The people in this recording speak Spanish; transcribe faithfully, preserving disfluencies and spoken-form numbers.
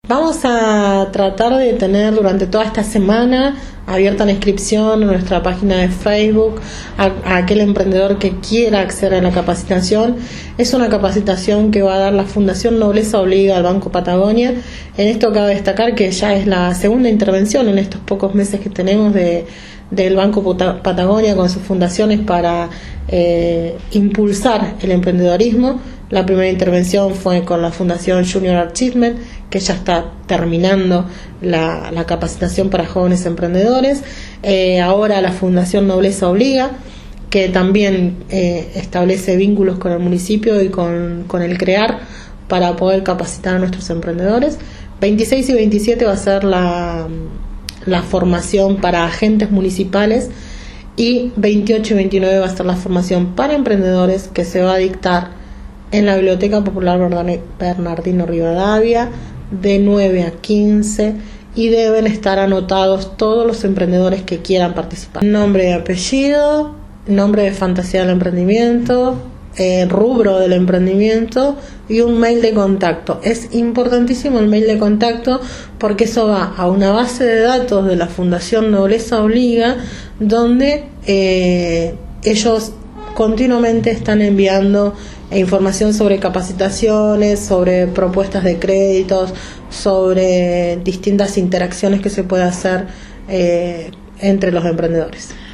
Vamos a tratar de tener durante toda esta semana abierta la inscripción en nuestra página de Facebook a, a aquel emprendedor que quiera acceder a la capacitación. Es una capacitación que va a dar la Fundación Nobleza Obliga al Banco Patagonia. En esto cabe destacar que ya es la segunda intervención en estos pocos meses que tenemos de del Banco Patagonia con sus fundaciones para eh, impulsar el emprendedorismo. La primera intervención fue con la Fundación Junior Achievement, que ya está terminando la, la capacitación para jóvenes emprendedores. Eh, ahora la Fundación Nobleza Obliga, que también eh, establece vínculos con el municipio y con, con el CREAR para poder capacitar a nuestros emprendedores. veintiséis y veintisiete va a ser la... la formación para agentes municipales, y veintiocho y veintinueve va a ser la formación para emprendedores, que se va a dictar en la Biblioteca Popular Bernardino Rivadavia de nueve a quince, y deben estar anotados todos los emprendedores que quieran participar. Nombre y apellido, nombre de fantasía del emprendimiento, Eh, rubro del emprendimiento y un mail de contacto. Es importantísimo el mail de contacto porque eso va a una base de datos de la Fundación Nobleza Obliga, donde eh, ellos continuamente están enviando información sobre capacitaciones, sobre propuestas de créditos, sobre distintas interacciones que se puede hacer eh, entre los emprendedores.